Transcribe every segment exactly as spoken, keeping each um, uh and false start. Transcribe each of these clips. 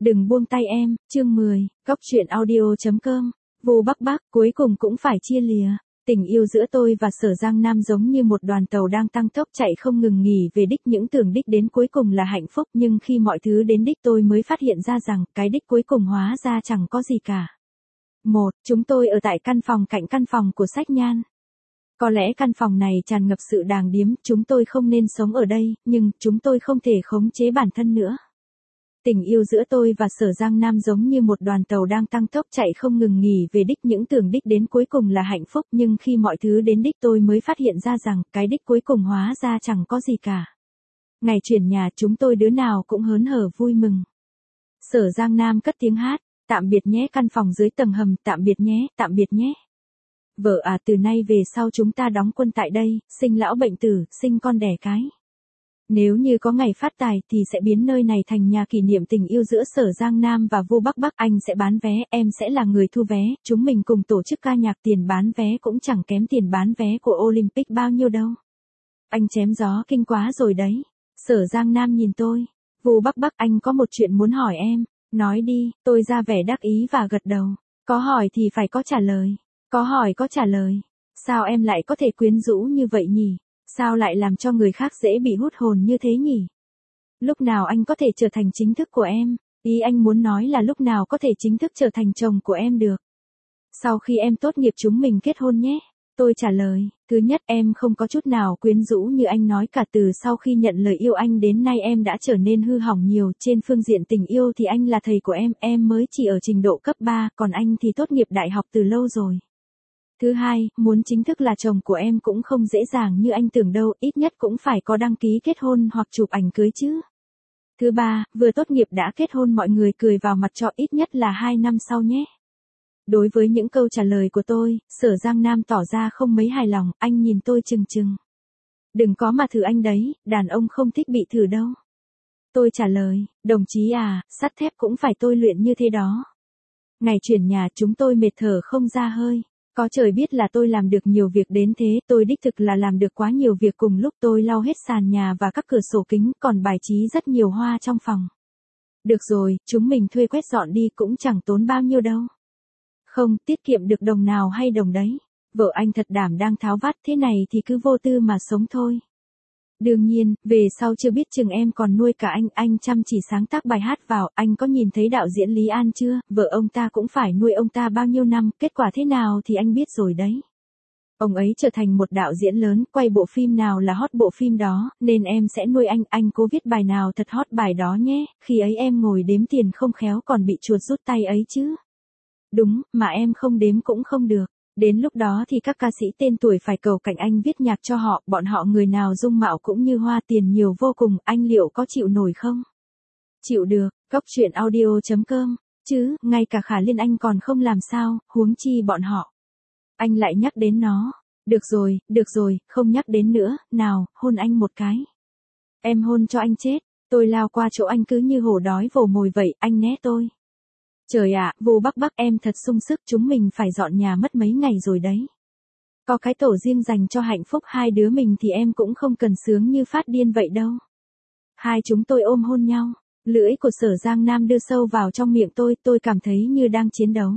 Đừng buông tay em, chương mười, góc truyện audio.com. Vô Bắc Bắc, cuối cùng cũng phải chia lìa. Tình yêu giữa tôi và Sở Giang Nam giống như một đoàn tàu đang tăng tốc chạy không ngừng nghỉ về đích, những tưởng đích đến cuối cùng là hạnh phúc, nhưng khi mọi thứ đến đích tôi mới phát hiện ra rằng cái đích cuối cùng hóa ra chẳng có gì cả. Một, chúng tôi ở tại căn phòng cạnh căn phòng của Sách Nhan. Có lẽ căn phòng này tràn ngập sự đàng điếm, chúng tôi không nên sống ở đây, nhưng chúng tôi không thể khống chế bản thân nữa. Tình yêu giữa tôi và Sở Giang Nam giống như một đoàn tàu đang tăng tốc chạy không ngừng nghỉ về đích, những tưởng đích đến cuối cùng là hạnh phúc, nhưng khi mọi thứ đến đích tôi mới phát hiện ra rằng cái đích cuối cùng hóa ra chẳng có gì cả. Ngày chuyển nhà chúng tôi đứa nào cũng hớn hở vui mừng. Sở Giang Nam cất tiếng hát, tạm biệt nhé căn phòng dưới tầng hầm, tạm biệt nhé, tạm biệt nhé. Vợ à, từ nay về sau chúng ta đóng quân tại đây, sinh lão bệnh tử, sinh con đẻ cái. Nếu như có ngày phát tài thì sẽ biến nơi này thành nhà kỷ niệm tình yêu giữa Sở Giang Nam và Vô Bắc Bắc. Anh sẽ bán vé, em sẽ là người thu vé, chúng mình cùng tổ chức ca nhạc, tiền bán vé cũng chẳng kém tiền bán vé của Olympic bao nhiêu đâu. Anh chém gió kinh quá rồi đấy. Sở Giang Nam nhìn tôi. Vô Bắc Bắc, anh có một chuyện muốn hỏi em. Nói đi, tôi ra vẻ đắc ý và gật đầu. Có hỏi thì phải có trả lời. Có hỏi có trả lời. Sao em lại có thể quyến rũ như vậy nhỉ? Sao lại làm cho người khác dễ bị hút hồn như thế nhỉ? Lúc nào anh có thể trở thành chính thức của em? Ý anh muốn nói là lúc nào có thể chính thức trở thành chồng của em được? Sau khi em tốt nghiệp chúng mình kết hôn nhé. Tôi trả lời, thứ nhất em không có chút nào quyến rũ như anh nói cả, từ sau khi nhận lời yêu anh đến nay em đã trở nên hư hỏng nhiều, trên phương diện tình yêu thì anh là thầy của em, em mới chỉ ở trình độ cấp ba, còn anh thì tốt nghiệp đại học từ lâu rồi. Thứ hai, muốn chính thức là chồng của em cũng không dễ dàng như anh tưởng đâu, ít nhất cũng phải có đăng ký kết hôn hoặc chụp ảnh cưới chứ. Thứ ba, vừa tốt nghiệp đã kết hôn mọi người cười vào mặt cho ít nhất là hai năm sau nhé. Đối với những câu trả lời của tôi, Sở Giang Nam tỏ ra không mấy hài lòng, anh nhìn tôi chừng chừng. Đừng có mà thử anh đấy, đàn ông không thích bị thử đâu. Tôi trả lời, đồng chí à, sắt thép cũng phải tôi luyện như thế đó. Ngày chuyển nhà chúng tôi mệt thở không ra hơi. Có trời biết là tôi làm được nhiều việc đến thế, tôi đích thực là làm được quá nhiều việc cùng lúc. Tôi lau hết sàn nhà và các cửa sổ kính, còn bài trí rất nhiều hoa trong phòng. Được rồi, chúng mình thuê quét dọn đi cũng chẳng tốn bao nhiêu đâu. Không, tiết kiệm được đồng nào hay đồng đấy. Vợ anh thật đảm đang tháo vát, thế này thì cứ vô tư mà sống thôi. Đương nhiên, về sau chưa biết chừng em còn nuôi cả anh, anh chăm chỉ sáng tác bài hát vào, anh có nhìn thấy đạo diễn Lý An chưa, vợ ông ta cũng phải nuôi ông ta bao nhiêu năm, kết quả thế nào thì anh biết rồi đấy. Ông ấy trở thành một đạo diễn lớn, quay bộ phim nào là hot bộ phim đó, nên em sẽ nuôi anh, anh cố viết bài nào thật hot bài đó nhé, khi ấy em ngồi đếm tiền không khéo còn bị chuột rút tay ấy chứ. Đúng, mà em không đếm cũng không được. Đến lúc đó thì các ca sĩ tên tuổi phải cầu cạnh anh viết nhạc cho họ, bọn họ người nào dung mạo cũng như hoa, tiền nhiều vô cùng, anh liệu có chịu nổi không? Chịu được, góc truyện audio.com, chứ, ngay cả Khả Liên anh còn không làm sao, huống chi bọn họ. Anh lại nhắc đến nó. Được rồi, được rồi, không nhắc đến nữa, nào, hôn anh một cái. Em hôn cho anh chết, tôi lao qua chỗ anh cứ như hổ đói vồ mồi vậy, anh né tôi. Trời ạ, Vô Bắc Bắc em thật sung sức, chúng mình phải dọn nhà mất mấy ngày rồi đấy. Có cái tổ riêng dành cho hạnh phúc hai đứa mình thì em cũng không cần sướng như phát điên vậy đâu. Hai chúng tôi ôm hôn nhau, lưỡi của Sở Giang Nam đưa sâu vào trong miệng tôi, tôi cảm thấy như đang chiến đấu.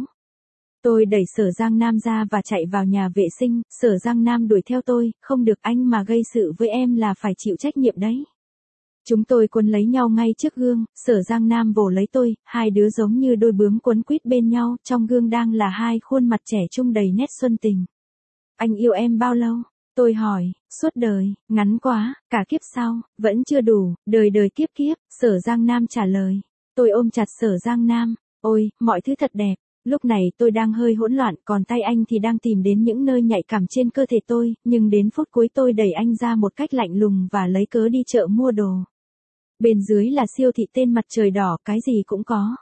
Tôi đẩy Sở Giang Nam ra và chạy vào nhà vệ sinh, Sở Giang Nam đuổi theo tôi, không được, anh mà gây sự với em là phải chịu trách nhiệm đấy. Chúng tôi quấn lấy nhau ngay trước gương, Sở Giang Nam vồ lấy tôi, hai đứa giống như đôi bướm quấn quýt bên nhau, trong gương đang là hai khuôn mặt trẻ trung đầy nét xuân tình. Anh yêu em bao lâu? Tôi hỏi, suốt đời, ngắn quá, cả kiếp sau, vẫn chưa đủ, đời đời kiếp kiếp, Sở Giang Nam trả lời. Tôi ôm chặt Sở Giang Nam, ôi, mọi thứ thật đẹp. Lúc này tôi đang hơi hỗn loạn, còn tay anh thì đang tìm đến những nơi nhạy cảm trên cơ thể tôi, nhưng đến phút cuối tôi đẩy anh ra một cách lạnh lùng và lấy cớ đi chợ mua đồ. Bên dưới là siêu thị tên mặt trời đỏ, cái gì cũng có.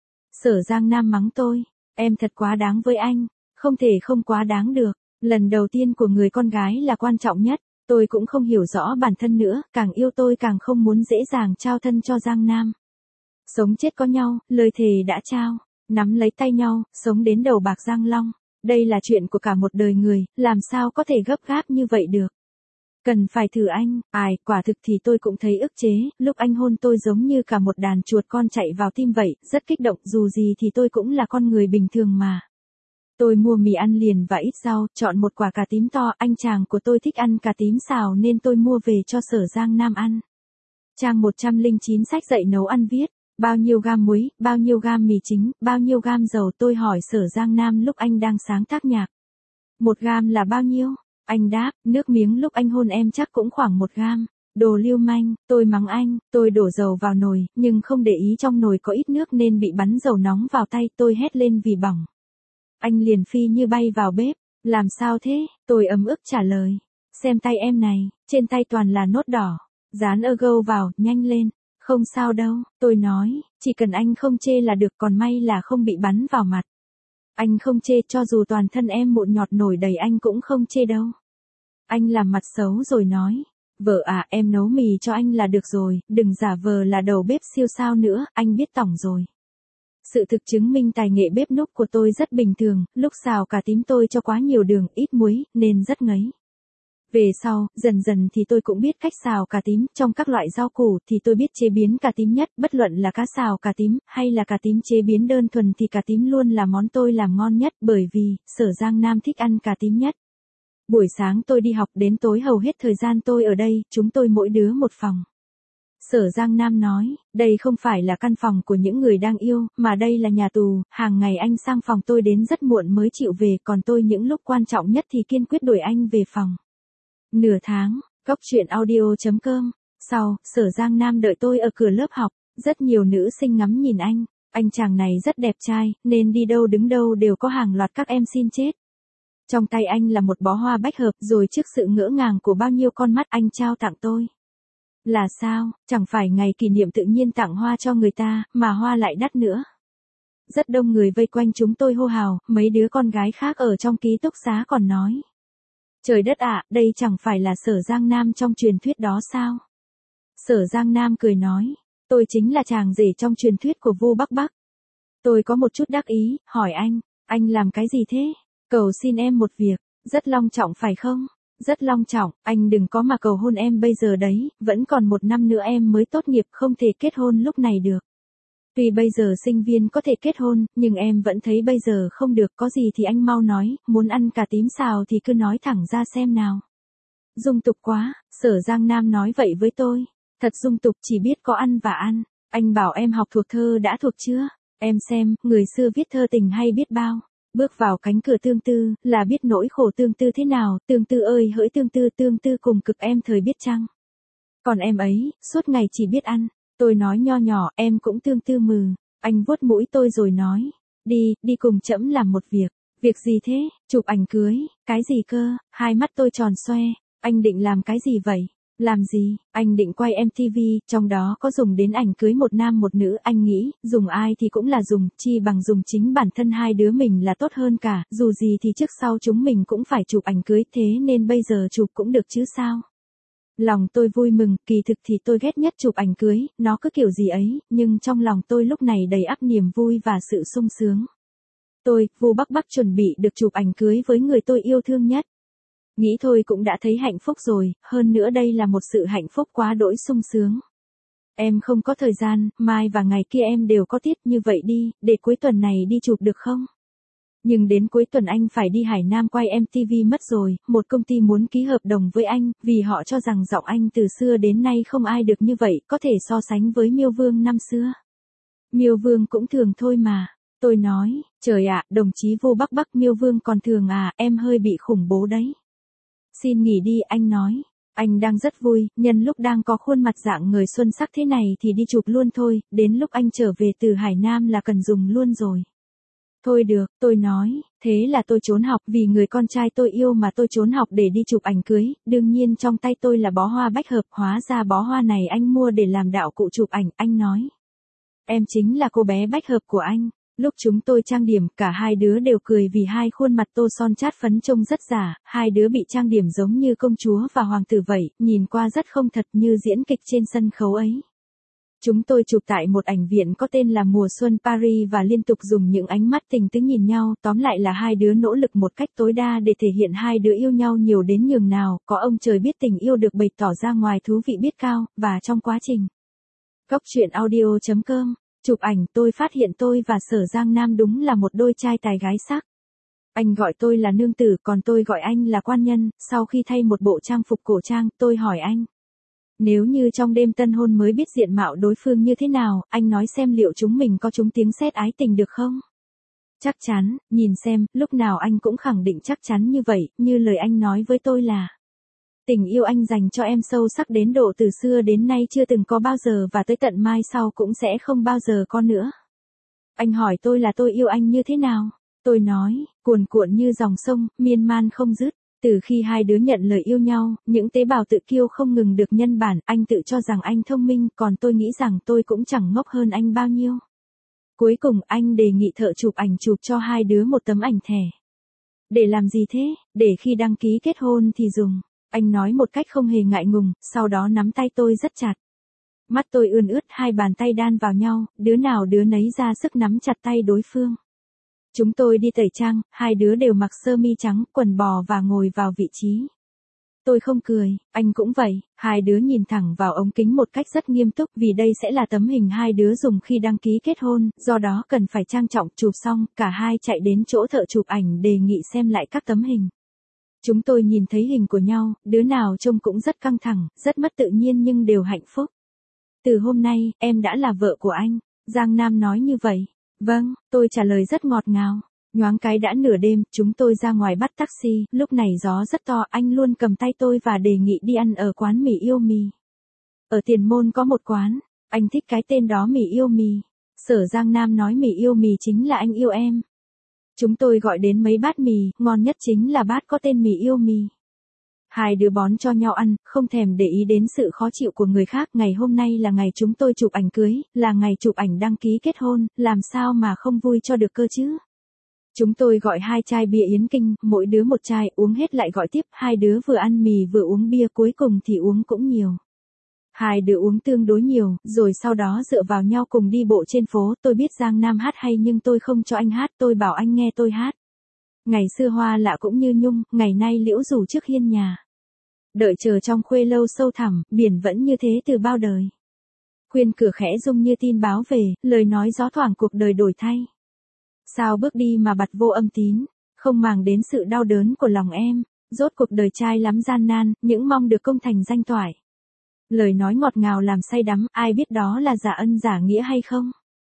Sở Giang Nam mắng tôi, em thật quá đáng với anh, không thể không quá đáng được, lần đầu tiên của người con gái là quan trọng nhất, tôi cũng không hiểu rõ bản thân nữa, càng yêu tôi càng không muốn dễ dàng trao thân cho Giang Nam. Sống chết có nhau, lời thề đã trao, nắm lấy tay nhau, sống đến đầu bạc răng long, đây là chuyện của cả một đời người, làm sao có thể gấp gáp như vậy được. Cần phải thử anh, ai, quả thực thì tôi cũng thấy ức chế, lúc anh hôn tôi giống như cả một đàn chuột con chạy vào tim vậy, rất kích động, dù gì thì tôi cũng là con người bình thường mà. Tôi mua mì ăn liền và ít rau, chọn một quả cà tím to, anh chàng của tôi thích ăn cà tím xào nên tôi mua về cho Sở Giang Nam ăn. Trang một trăm lẻ chín sách dạy nấu ăn viết, bao nhiêu gam muối, bao nhiêu gam mì chính, bao nhiêu gam dầu, tôi hỏi Sở Giang Nam lúc anh đang sáng tác nhạc. Một gam là bao nhiêu? Anh đáp, nước miếng lúc anh hôn em chắc cũng khoảng một gam. Đồ lưu manh, tôi mắng anh, tôi đổ dầu vào nồi, nhưng không để ý trong nồi có ít nước nên bị bắn dầu nóng vào tay, tôi hét lên vì bỏng. Anh liền phi như bay vào bếp, làm sao thế, tôi ấm ức trả lời. Xem tay em này, trên tay toàn là nốt đỏ, dán ergo vào, nhanh lên. Không sao đâu, tôi nói, chỉ cần anh không chê là được, còn may là không bị bắn vào mặt. Anh không chê, cho dù toàn thân em mụn nhọt nổi đầy anh cũng không chê đâu. Anh làm mặt xấu rồi nói, vợ à, em nấu mì cho anh là được rồi, đừng giả vờ là đầu bếp siêu sao nữa, anh biết tỏng rồi. Sự thực chứng minh tài nghệ bếp núc của tôi rất bình thường, lúc xào cà tím tôi cho quá nhiều đường, ít muối, nên rất ngấy. Về sau, dần dần thì tôi cũng biết cách xào cà tím, trong các loại rau củ thì tôi biết chế biến cà tím nhất, bất luận là cá xào cà tím, hay là cà tím chế biến đơn thuần thì cà tím luôn là món tôi làm ngon nhất, bởi vì, Sở Giang Nam thích ăn cà tím nhất. Buổi sáng tôi đi học đến tối hầu hết thời gian tôi ở đây, chúng tôi mỗi đứa một phòng. Sở Giang Nam nói, đây không phải là căn phòng của những người đang yêu, mà đây là nhà tù, hàng ngày anh sang phòng tôi đến rất muộn mới chịu về, còn tôi những lúc quan trọng nhất thì kiên quyết đuổi anh về phòng. Nửa tháng, góc truyện audio chấm com. Sau, Sở Giang Nam đợi tôi ở cửa lớp học, rất nhiều nữ sinh ngắm nhìn anh, anh chàng này rất đẹp trai, nên đi đâu đứng đâu đều có hàng loạt các em xin chết. Trong tay anh là một bó hoa bách hợp, rồi trước sự ngỡ ngàng của bao nhiêu con mắt anh trao tặng tôi. Là sao, chẳng phải ngày kỷ niệm tự nhiên tặng hoa cho người ta, mà hoa lại đắt nữa. Rất đông người vây quanh chúng tôi hô hào, mấy đứa con gái khác ở trong ký túc xá còn nói. Trời đất ạ, đây chẳng phải là Sở Giang Nam trong truyền thuyết đó sao? Sở Giang Nam cười nói, tôi chính là chàng rể trong truyền thuyết của Vu Bắc Bắc. Tôi có một chút đắc ý, hỏi anh, anh làm cái gì thế? Cầu xin em một việc, rất long trọng phải không? Rất long trọng, anh đừng có mà cầu hôn em bây giờ đấy, vẫn còn một năm nữa em mới tốt nghiệp, không thể kết hôn lúc này được. Tuy bây giờ sinh viên có thể kết hôn, nhưng em vẫn thấy bây giờ không được, có gì thì anh mau nói, muốn ăn cà tím xào thì cứ nói thẳng ra xem nào. Dung tục quá, Sở Giang Nam nói vậy với tôi. Thật dung tục, chỉ biết có ăn và ăn. Anh bảo em học thuộc thơ đã thuộc chưa? Em xem, người xưa viết thơ tình hay biết bao. Bước vào cánh cửa tương tư, là biết nỗi khổ tương tư thế nào, tương tư ơi hỡi tương tư, tương tư cùng cực em thời biết chăng? Còn em ấy, suốt ngày chỉ biết ăn. Tôi nói nho nhỏ, em cũng tương tư mừ. Anh vuốt mũi tôi rồi nói, đi, đi cùng trẫm làm một việc. Việc gì thế? Chụp ảnh cưới. Cái gì cơ? Hai mắt tôi tròn xoe. Anh định làm cái gì vậy? Làm gì? Anh định quay em ti vi, trong đó có dùng đến ảnh cưới một nam một nữ, anh nghĩ, dùng ai thì cũng là dùng, chi bằng dùng chính bản thân hai đứa mình là tốt hơn cả, dù gì thì trước sau chúng mình cũng phải chụp ảnh cưới, thế nên bây giờ chụp cũng được chứ sao? Lòng tôi vui mừng, kỳ thực thì tôi ghét nhất chụp ảnh cưới, nó cứ kiểu gì ấy, nhưng trong lòng tôi lúc này đầy ắp niềm vui và sự sung sướng. Tôi, Vu Bắc Bắc chuẩn bị được chụp ảnh cưới với người tôi yêu thương nhất. Nghĩ thôi cũng đã thấy hạnh phúc rồi, hơn nữa đây là một sự hạnh phúc quá đỗi sung sướng. Em không có thời gian, mai và ngày kia em đều có tiết, như vậy đi, để cuối tuần này đi chụp được không? Nhưng đến cuối tuần anh phải đi Hải Nam quay em ti vi mất rồi, một công ty muốn ký hợp đồng với anh, vì họ cho rằng giọng anh từ xưa đến nay không ai được như vậy, có thể so sánh với Miêu Vương năm xưa. Miêu Vương cũng thường thôi mà. Tôi nói, trời ạ, đồng chí Vu Bắc Bắc, Miêu Vương còn thường à, em hơi bị khủng bố đấy. Xin nghỉ đi, anh nói. Anh đang rất vui, nhân lúc đang có khuôn mặt dạng người xuân sắc thế này thì đi chụp luôn thôi, đến lúc anh trở về từ Hải Nam là cần dùng luôn rồi. Thôi được, tôi nói, thế là tôi trốn học, vì người con trai tôi yêu mà tôi trốn học để đi chụp ảnh cưới, đương nhiên trong tay tôi là bó hoa bách hợp, hóa ra bó hoa này anh mua để làm đạo cụ chụp ảnh, anh nói. Em chính là cô bé bách hợp của anh. Lúc chúng tôi trang điểm, cả hai đứa đều cười vì hai khuôn mặt tô son chát phấn trông rất giả, hai đứa bị trang điểm giống như công chúa và hoàng tử vậy, nhìn qua rất không thật, như diễn kịch trên sân khấu ấy. Chúng tôi chụp tại một ảnh viện có tên là Mùa Xuân Paris và liên tục dùng những ánh mắt tình tứ nhìn nhau, tóm lại là hai đứa nỗ lực một cách tối đa để thể hiện hai đứa yêu nhau nhiều đến nhường nào, có ông trời biết tình yêu được bày tỏ ra ngoài thú vị biết cao, và trong quá trình. Cóc truyện audio chấm com, chụp ảnh tôi phát hiện tôi và Sở Giang Nam đúng là một đôi trai tài gái sắc. Anh gọi tôi là nương tử còn tôi gọi anh là quan nhân, sau khi thay một bộ trang phục cổ trang, tôi hỏi anh. Nếu như trong đêm tân hôn mới biết diện mạo đối phương như thế nào, anh nói xem liệu chúng mình có trúng tiếng sét ái tình được không? Chắc chắn, nhìn xem, lúc nào anh cũng khẳng định chắc chắn như vậy, như lời anh nói với tôi là. Tình yêu anh dành cho em sâu sắc đến độ từ xưa đến nay chưa từng có bao giờ và tới tận mai sau cũng sẽ không bao giờ có nữa. Anh hỏi tôi là tôi yêu anh như thế nào? Tôi nói, cuồn cuộn như dòng sông, miên man không dứt. Từ khi hai đứa nhận lời yêu nhau, những tế bào tự kiêu không ngừng được nhân bản, anh tự cho rằng anh thông minh, còn tôi nghĩ rằng tôi cũng chẳng ngốc hơn anh bao nhiêu. Cuối cùng anh đề nghị thợ chụp ảnh chụp cho hai đứa một tấm ảnh thẻ. Để làm gì thế? Để khi đăng ký kết hôn thì dùng. Anh nói một cách không hề ngại ngùng, sau đó nắm tay tôi rất chặt. Mắt tôi ươn ướt, hai bàn tay đan vào nhau, đứa nào đứa nấy ra sức nắm chặt tay đối phương. Chúng tôi đi tẩy trang, hai đứa đều mặc sơ mi trắng, quần bò và ngồi vào vị trí. Tôi không cười, anh cũng vậy, hai đứa nhìn thẳng vào ống kính một cách rất nghiêm túc vì đây sẽ là tấm hình hai đứa dùng khi đăng ký kết hôn, do đó cần phải trang trọng. Chụp xong, cả hai chạy đến chỗ thợ chụp ảnh đề nghị xem lại các tấm hình. Chúng tôi nhìn thấy hình của nhau, đứa nào trông cũng rất căng thẳng, rất mất tự nhiên nhưng đều hạnh phúc. Từ hôm nay, em đã là vợ của anh, Giang Nam nói như vậy. Vâng, tôi trả lời rất ngọt ngào. Nhoáng cái đã nửa đêm, chúng tôi ra ngoài bắt taxi, lúc này gió rất to, anh luôn cầm tay tôi và đề nghị đi ăn ở quán mì yêu mì. Ở Tiền Môn có một quán, anh thích cái tên đó mì yêu mì. Sở Giang Nam nói mì yêu mì chính là anh yêu em. Chúng tôi gọi đến mấy bát mì, ngon nhất chính là bát có tên mì yêu mì. Hai đứa bón cho nhau ăn, không thèm để ý đến sự khó chịu của người khác. Ngày hôm nay là ngày chúng tôi chụp ảnh cưới, là ngày chụp ảnh đăng ký kết hôn, làm sao mà không vui cho được cơ chứ. Chúng tôi gọi hai chai bia Yến Kinh, mỗi đứa một chai, uống hết lại gọi tiếp, hai đứa vừa ăn mì vừa uống bia, cuối cùng thì uống cũng nhiều. Hai đứa uống tương đối nhiều, rồi sau đó dựa vào nhau cùng đi bộ trên phố. Tôi biết Giang Nam hát hay nhưng tôi không cho anh hát, tôi bảo anh nghe tôi hát. Ngày xưa hoa lạ cũng như nhung, ngày nay liễu rủ trước hiên nhà. Đợi chờ trong khuê lâu sâu thẳm, biển vẫn như thế từ bao đời. Khuyên cửa khẽ rung như tin báo về, lời nói gió thoảng cuộc đời đổi thay. Sao bước đi mà bặt vô âm tín, không màng đến sự đau đớn của lòng em, rốt cuộc đời trai lắm gian nan, những mong được công thành danh toại. Lời nói ngọt ngào làm say đắm, ai biết đó là giả ân giả nghĩa hay không?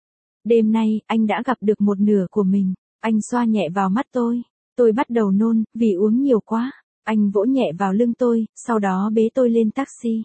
Đêm nay, anh đã gặp được một nửa của mình, anh xoa nhẹ vào mắt tôi, tôi bắt đầu nôn, vì uống nhiều quá, anh vỗ nhẹ vào lưng tôi, sau đó bế tôi lên taxi.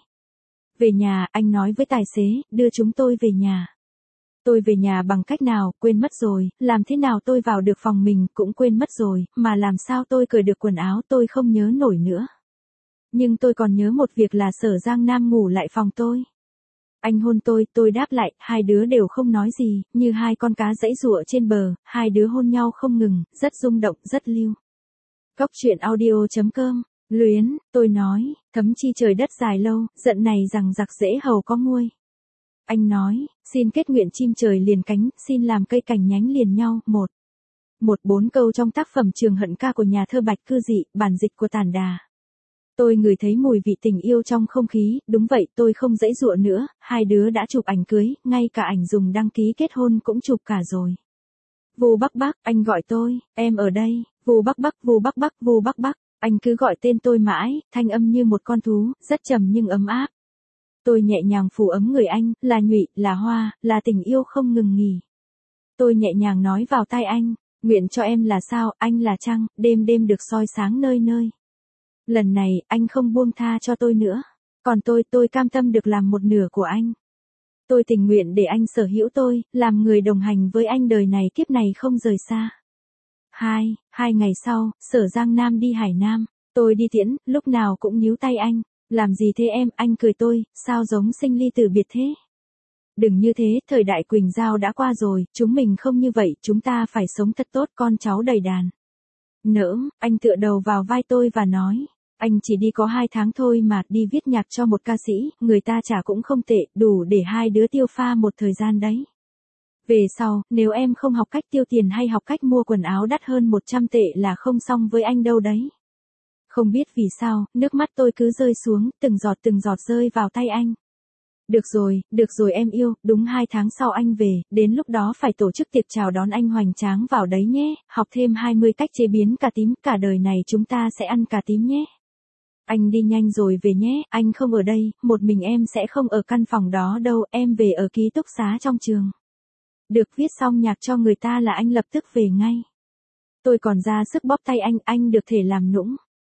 Về nhà, anh nói với tài xế, đưa chúng tôi về nhà. Tôi về nhà bằng cách nào, quên mất rồi, làm thế nào tôi vào được phòng mình, cũng quên mất rồi, mà làm sao tôi cởi được quần áo tôi không nhớ nổi nữa. Nhưng tôi còn nhớ một việc là Sở Giang Nam ngủ lại phòng tôi. Anh hôn tôi, tôi đáp lại, hai đứa đều không nói gì, như hai con cá giãy giụa trên bờ, hai đứa hôn nhau không ngừng, rất rung động, rất lưu. Cóc truyện audio chấm com, luyến, tôi nói, thấm chi trời đất dài lâu, giận này rằng giặc dễ hầu có nguôi. Anh nói, xin kết nguyện chim trời liền cánh, xin làm cây cành nhánh liền nhau, một. Một bốn câu trong tác phẩm Trường Hận Ca của nhà thơ Bạch Cư Dị, bản dịch của Tản Đà. Tôi ngửi thấy mùi vị tình yêu trong không khí, đúng vậy, tôi không giãy giụa nữa, hai đứa đã chụp ảnh cưới, ngay cả ảnh dùng đăng ký kết hôn cũng chụp cả rồi. Vù Bắc Bắc, anh gọi tôi, em ở đây, Vù Bắc Bắc, Vù Bắc Bắc, Vù Bắc Bắc, anh cứ gọi tên tôi mãi, thanh âm như một con thú, rất trầm nhưng ấm áp. Tôi nhẹ nhàng phủ ấm người anh, là nhụy, là hoa, là tình yêu không ngừng nghỉ. Tôi nhẹ nhàng nói vào tai anh, nguyện cho em là sao, anh là trăng, đêm đêm được soi sáng nơi nơi. Lần này, anh không buông tha cho tôi nữa. Còn tôi, tôi cam tâm được làm một nửa của anh. Tôi tình nguyện để anh sở hữu tôi, làm người đồng hành với anh đời này kiếp này không rời xa. Hai, hai ngày sau, Sở Giang Nam đi Hải Nam. Tôi đi tiễn, lúc nào cũng níu tay anh. Làm gì thế em, anh cười tôi, sao giống sinh ly tử biệt thế? Đừng như thế, thời đại Quỳnh Giao đã qua rồi, chúng mình không như vậy, chúng ta phải sống thật tốt, con cháu đầy đàn. Nỡm, anh tựa đầu vào vai tôi và nói, Anh chỉ đi có hai tháng thôi mà, đi viết nhạc cho một ca sĩ, người ta trả cũng không tệ, đủ để hai đứa tiêu pha một thời gian đấy. Về sau, nếu em không học cách tiêu tiền hay học cách mua quần áo đắt hơn một trăm tệ là không xong với anh đâu đấy. Không biết vì sao, nước mắt tôi cứ rơi xuống, từng giọt từng giọt rơi vào tay anh. Được rồi, được rồi em yêu, đúng hai tháng sau anh về, đến lúc đó phải tổ chức tiệc chào đón anh hoành tráng vào đấy nhé, học thêm hai mươi cách chế biến cà tím, cả đời này chúng ta sẽ ăn cà tím nhé. Anh đi nhanh rồi về nhé, anh không ở đây, một mình em sẽ không ở căn phòng đó đâu, em về ở ký túc xá trong trường. Được viết xong nhạc cho người ta là anh lập tức về ngay. Tôi còn ra sức bóp tay anh, anh được thể làm nũng.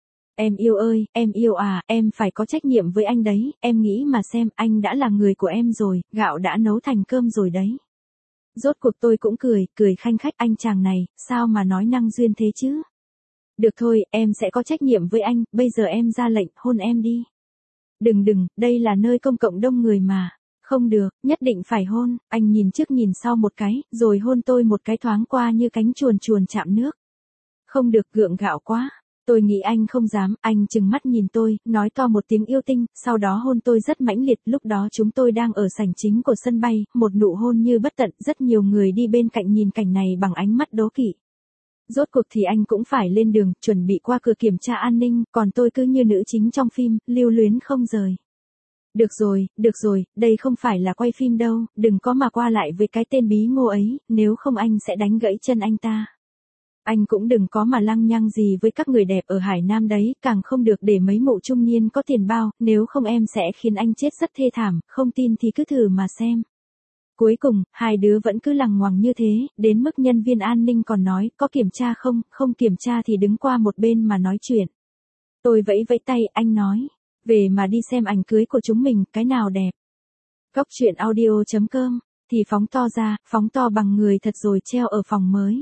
Em yêu ơi, em yêu à, em phải có trách nhiệm với anh đấy, em nghĩ mà xem, anh đã là người của em rồi, gạo đã nấu thành cơm rồi đấy. Rốt cuộc tôi cũng cười, cười khanh khách, anh chàng này, sao mà nói năng duyên thế chứ? Được thôi, em sẽ có trách nhiệm với anh, bây giờ em ra lệnh, hôn em đi. Đừng đừng, đây là nơi công cộng đông người mà. Không được, nhất định phải hôn, anh nhìn trước nhìn sau một cái, rồi hôn tôi một cái thoáng qua như cánh chuồn chuồn chạm nước. Không được, gượng gạo quá. Tôi nghĩ anh không dám, anh trừng mắt nhìn tôi, nói to một tiếng yêu tinh, sau đó hôn tôi rất mãnh liệt, lúc đó chúng tôi đang ở sảnh chính của sân bay, một nụ hôn như bất tận, rất nhiều người đi bên cạnh nhìn cảnh này bằng ánh mắt đố kỵ. Rốt cuộc thì anh cũng phải lên đường, chuẩn bị qua cửa kiểm tra an ninh, còn tôi cứ như nữ chính trong phim, lưu luyến không rời. Được rồi, được rồi, đây không phải là quay phim đâu, đừng có mà qua lại với cái tên bí ngô ấy, nếu không anh sẽ đánh gãy chân anh ta. Anh cũng đừng có mà lăng nhăng gì với các người đẹp ở Hải Nam đấy, càng không được để mấy mụ trung niên có tiền bao, nếu không em sẽ khiến anh chết rất thê thảm, không tin thì cứ thử mà xem. Cuối cùng, hai đứa vẫn cứ lằng ngoằng như thế, đến mức nhân viên an ninh còn nói, có kiểm tra không, không kiểm tra thì đứng qua một bên mà nói chuyện. Tôi vẫy vẫy tay, anh nói, về mà đi xem ảnh cưới của chúng mình, cái nào đẹp. Góc truyện audio chấm com, thì phóng to ra, phóng to bằng người thật rồi treo ở phòng mới.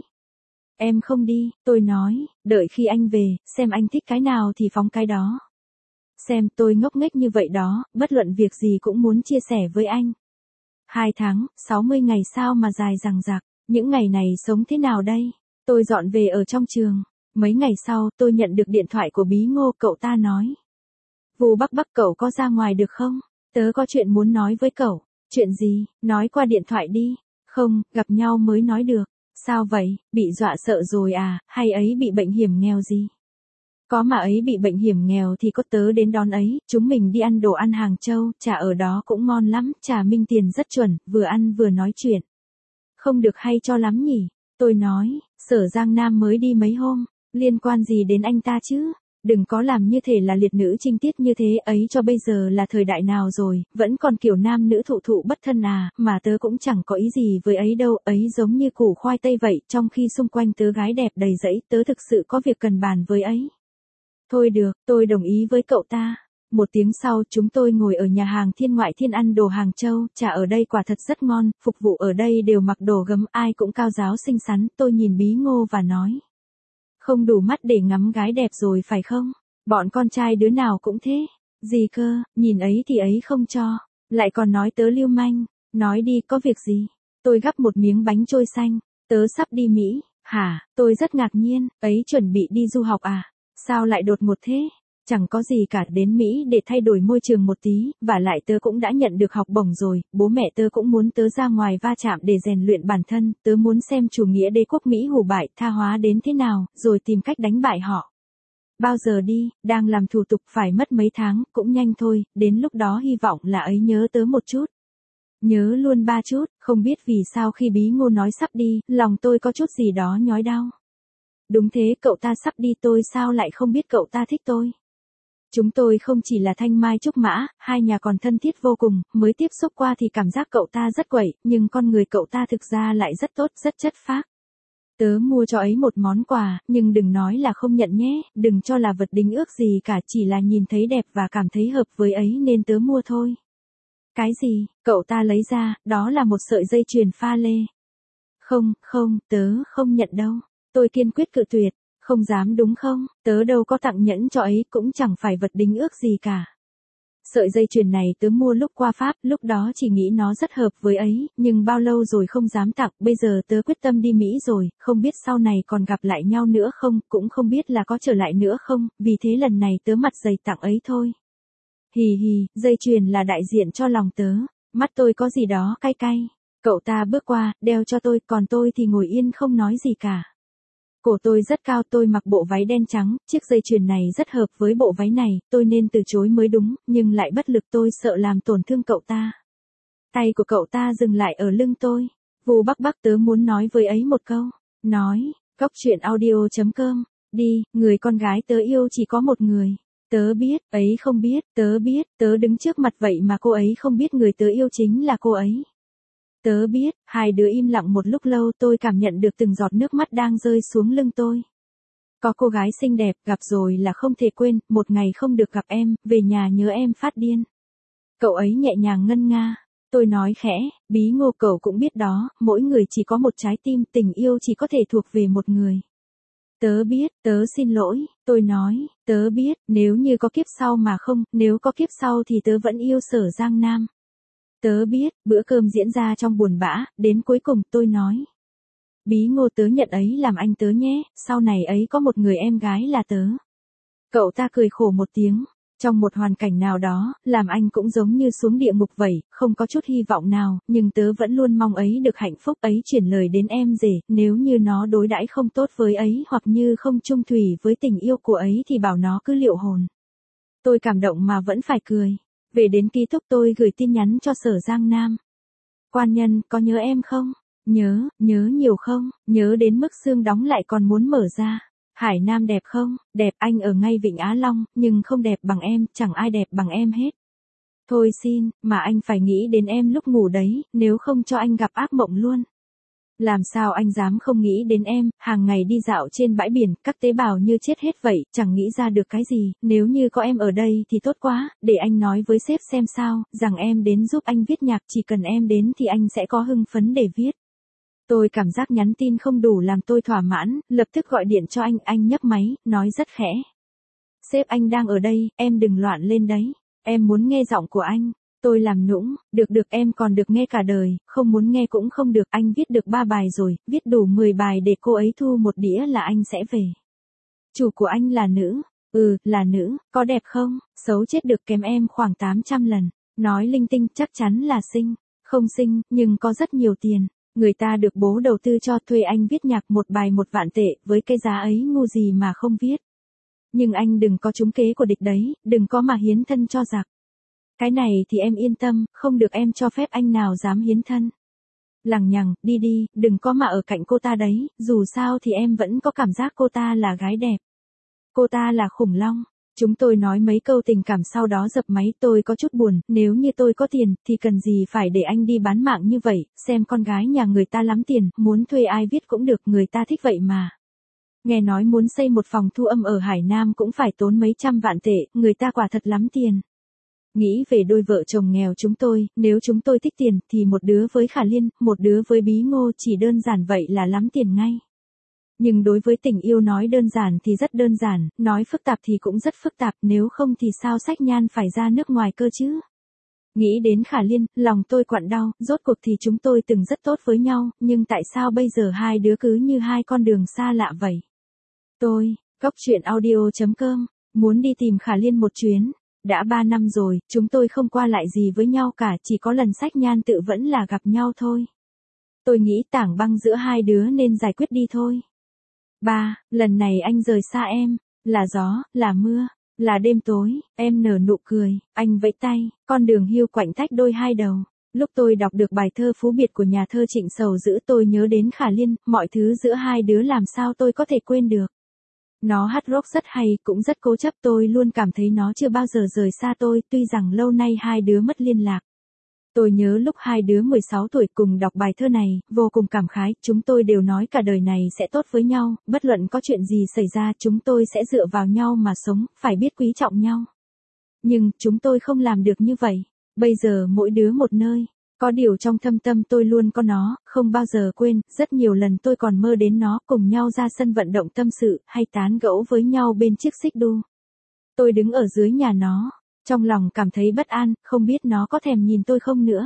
Em không đi, tôi nói, đợi khi anh về, xem anh thích cái nào thì phóng cái đó. Xem tôi ngốc nghếch như vậy đó, bất luận việc gì cũng muốn chia sẻ với anh. Hai tháng, sáu mươi ngày sao mà dài dằng dặc, những ngày này sống thế nào đây? Tôi dọn về ở trong trường. Mấy ngày sau, tôi nhận được điện thoại của bí ngô, cậu ta nói. Vù Bắc Bắc, cậu có ra ngoài được không? Tớ có chuyện muốn nói với cậu. Chuyện gì? Nói qua điện thoại đi. Không, gặp nhau mới nói được. Sao vậy, bị dọa sợ rồi à, hay ấy bị bệnh hiểm nghèo gì? Có mà ấy bị bệnh hiểm nghèo thì có tớ đến đón ấy, chúng mình đi ăn đồ ăn Hàng Châu, trà ở đó cũng ngon lắm, trà Minh Tiền rất chuẩn, vừa ăn vừa nói chuyện. Không được hay cho lắm nhỉ? Tôi nói, Sở Giang Nam mới đi mấy hôm, liên quan gì đến anh ta chứ? Đừng có làm như thể là liệt nữ trinh tiết như thế ấy, cho bây giờ là thời đại nào rồi, vẫn còn kiểu nam nữ thụ thụ bất thân à, mà tớ cũng chẳng có ý gì với ấy đâu, ấy giống như củ khoai tây vậy, trong khi xung quanh tớ gái đẹp đầy rẫy, tớ thực sự có việc cần bàn với ấy. Thôi được, tôi đồng ý với cậu ta. Một tiếng sau, chúng tôi ngồi ở nhà hàng Thiên Ngoại Thiên ăn đồ Hàng Châu, trà ở đây quả thật rất ngon, phục vụ ở đây đều mặc đồ gấm, ai cũng cao ráo xinh xắn, tôi nhìn bí ngô và nói. Không đủ mắt để ngắm gái đẹp rồi phải không? Bọn con trai đứa nào cũng thế. Gì cơ, nhìn ấy thì ấy không cho. Lại còn nói tớ lưu manh. Nói đi, có việc gì? Tôi gắp một miếng bánh trôi xanh. Tớ sắp đi Mỹ. Hả, tôi rất ngạc nhiên. Ấy chuẩn bị đi du học à? Sao lại đột ngột thế? Chẳng có gì cả, đến Mỹ để thay đổi môi trường một tí, và lại tớ cũng đã nhận được học bổng rồi, bố mẹ tớ cũng muốn tớ ra ngoài va chạm để rèn luyện bản thân, tớ muốn xem chủ nghĩa đế quốc Mỹ hủ bại, tha hóa đến thế nào, rồi tìm cách đánh bại họ. Bao giờ đi, đang làm thủ tục phải mất mấy tháng, cũng nhanh thôi, đến lúc đó hy vọng là ấy nhớ tớ một chút. Nhớ luôn ba chút, không biết vì sao khi bí ngô nói sắp đi, lòng tôi có chút gì đó nhói đau. Đúng thế, cậu ta sắp đi, tôi sao lại không biết cậu ta thích tôi. Chúng tôi không chỉ là thanh mai trúc mã, hai nhà còn thân thiết vô cùng, mới tiếp xúc qua thì cảm giác cậu ta rất quậy, nhưng con người cậu ta thực ra lại rất tốt, rất chất phác. Tớ mua cho ấy một món quà, nhưng đừng nói là không nhận nhé, đừng cho là vật đính ước gì cả, chỉ là nhìn thấy đẹp và cảm thấy hợp với ấy nên tớ mua thôi. Cái gì? Cậu ta lấy ra, đó là một sợi dây chuyền pha lê. Không, không, tớ không nhận đâu. Tôi kiên quyết cự tuyệt. Không dám đúng không, tớ đâu có tặng nhẫn cho ấy, cũng chẳng phải vật đính ước gì cả. Sợi dây chuyền này tớ mua lúc qua Pháp, lúc đó chỉ nghĩ nó rất hợp với ấy, nhưng bao lâu rồi không dám tặng, bây giờ tớ quyết tâm đi Mỹ rồi, không biết sau này còn gặp lại nhau nữa không, cũng không biết là có trở lại nữa không, vì thế lần này tớ mặt dày tặng ấy thôi. Hì hì, dây chuyền là đại diện cho lòng tớ, mắt tôi có gì đó cay cay. Cậu ta bước qua, đeo cho tôi, còn tôi thì ngồi yên không nói gì cả. Cổ tôi rất cao, tôi mặc bộ váy đen trắng, chiếc dây chuyền này rất hợp với bộ váy này, tôi nên từ chối mới đúng, nhưng lại bất lực, tôi sợ làm tổn thương cậu ta. Tay của cậu ta dừng lại ở lưng tôi. Vù Bắc Bắc, tớ muốn nói với ấy một câu. Nói, Cóc truyện audio chấm com. Đi, người con gái tớ yêu chỉ có một người. Tớ biết, ấy không biết, tớ biết, tớ đứng trước mặt vậy mà cô ấy không biết người tớ yêu chính là cô ấy. Tớ biết, hai đứa im lặng một lúc lâu, tôi cảm nhận được từng giọt nước mắt đang rơi xuống lưng tôi. Có cô gái xinh đẹp, gặp rồi là không thể quên, một ngày không được gặp em, về nhà nhớ em phát điên. Cậu ấy nhẹ nhàng ngân nga. Tôi nói khẽ, Bí Ngô, cậu cũng biết đó, mỗi người chỉ có một trái tim, tình yêu chỉ có thể thuộc về một người. Tớ biết, tớ xin lỗi, tôi nói, tớ biết, nếu như có kiếp sau mà không, nếu có kiếp sau thì tớ vẫn yêu Sở Giang Nam. Tớ biết, bữa cơm diễn ra trong buồn bã, đến cuối cùng tôi nói. Bí Ngô, tớ nhận ấy làm anh tớ nhé, sau này ấy có một người em gái là tớ. Cậu ta cười khổ một tiếng. Trong một hoàn cảnh nào đó, làm anh cũng giống như xuống địa ngục vậy, không có chút hy vọng nào, nhưng tớ vẫn luôn mong ấy được hạnh phúc. Ấy chuyển lời đến em rể, nếu như nó đối đãi không tốt với ấy hoặc như không chung thủy với tình yêu của ấy thì bảo nó cứ liệu hồn. Tôi cảm động mà vẫn phải cười. Về đến ký túc tôi gửi tin nhắn cho Sở Giang Nam. Quan nhân, có nhớ em không? Nhớ, nhớ nhiều không? Nhớ đến mức xương đóng lại còn muốn mở ra. Hải Nam đẹp không? Đẹp, anh ở ngay Vịnh Á Long, nhưng không đẹp bằng em, chẳng ai đẹp bằng em hết. Thôi xin, mà anh phải nghĩ đến em lúc ngủ đấy, nếu không cho anh gặp ác mộng luôn. Làm sao anh dám không nghĩ đến em, hàng ngày đi dạo trên bãi biển, các tế bào như chết hết vậy, chẳng nghĩ ra được cái gì, nếu như có em ở đây thì tốt quá, để anh nói với sếp xem sao, rằng em đến giúp anh viết nhạc, chỉ cần em đến thì anh sẽ có hưng phấn để viết. Tôi cảm giác nhắn tin không đủ làm tôi thỏa mãn, lập tức gọi điện cho anh, anh nhấc máy, nói rất khẽ. Sếp, anh đang ở đây, em đừng loạn lên đấy, em muốn nghe giọng của anh. Tôi làm nũng, được được, em còn được nghe cả đời, không muốn nghe cũng không được, anh viết được ba bài rồi, viết đủ mười bài để cô ấy thu một đĩa là anh sẽ về. Chủ của anh là nữ, ừ, là nữ, có đẹp không, xấu chết được, kém em khoảng tám trăm lần, nói linh tinh, chắc chắn là xinh, không xinh, nhưng có rất nhiều tiền. Người ta được bố đầu tư cho, thuê anh viết nhạc một bài một vạn tệ, với cái giá ấy ngu gì mà không viết. Nhưng anh đừng có trúng kế của địch đấy, đừng có mà hiến thân cho giặc. Cái này thì em yên tâm, không được em cho phép anh nào dám hiến thân. Lằng nhằng, đi đi, đừng có mà ở cạnh cô ta đấy, dù sao thì em vẫn có cảm giác cô ta là gái đẹp. Cô ta là khủng long. Chúng tôi nói mấy câu tình cảm sau đó dập máy, tôi có chút buồn, nếu như tôi có tiền, thì cần gì phải để anh đi bán mạng như vậy, xem con gái nhà người ta lắm tiền, muốn thuê ai viết cũng được, người ta thích vậy mà. Nghe nói muốn xây một phòng thu âm ở Hải Nam cũng phải tốn mấy trăm vạn tệ, người ta quả thật lắm tiền. Nghĩ về đôi vợ chồng nghèo chúng tôi, nếu chúng tôi thích tiền, thì một đứa với Khả Liên, một đứa với Bí Ngô, chỉ đơn giản vậy là lắm tiền ngay. Nhưng đối với tình yêu nói đơn giản thì rất đơn giản, nói phức tạp thì cũng rất phức tạp, nếu không thì sao Sách Nhan phải ra nước ngoài cơ chứ. Nghĩ đến Khả Liên, lòng tôi quặn đau, rốt cuộc thì chúng tôi từng rất tốt với nhau, nhưng tại sao bây giờ hai đứa cứ như hai con đường xa lạ vậy? Tôi, Cóc truyện audio chấm com, muốn đi tìm Khả Liên một chuyến. Đã ba năm rồi, chúng tôi không qua lại gì với nhau cả, chỉ có lần Sách Nhan tự vẫn là gặp nhau thôi. Tôi nghĩ tảng băng giữa hai đứa nên giải quyết đi thôi. Ba, lần này anh rời xa em, là gió, là mưa, là đêm tối, em nở nụ cười, anh vẫy tay, con đường hiu quạnh tách đôi hai đầu. Lúc tôi đọc được bài thơ Phú Biệt của nhà thơ Trịnh Sầu Giữ, tôi nhớ đến Khả Liên, mọi thứ giữa hai đứa làm sao tôi có thể quên được. Nó hát rock rất hay, cũng rất cố chấp, tôi luôn cảm thấy nó chưa bao giờ rời xa tôi, tuy rằng lâu nay hai đứa mất liên lạc. Tôi nhớ lúc hai đứa mười sáu tuổi cùng đọc bài thơ này, vô cùng cảm khái, chúng tôi đều nói cả đời này sẽ tốt với nhau, bất luận có chuyện gì xảy ra chúng tôi sẽ dựa vào nhau mà sống, phải biết quý trọng nhau. Nhưng, chúng tôi không làm được như vậy. Bây giờ mỗi đứa một nơi. Có điều trong thâm tâm tôi luôn có nó, không bao giờ quên, rất nhiều lần tôi còn mơ đến nó, cùng nhau ra sân vận động tâm sự, hay tán gẫu với nhau bên chiếc xích đu. Tôi đứng ở dưới nhà nó, Trong lòng cảm thấy bất an, không biết nó có thèm nhìn tôi không nữa.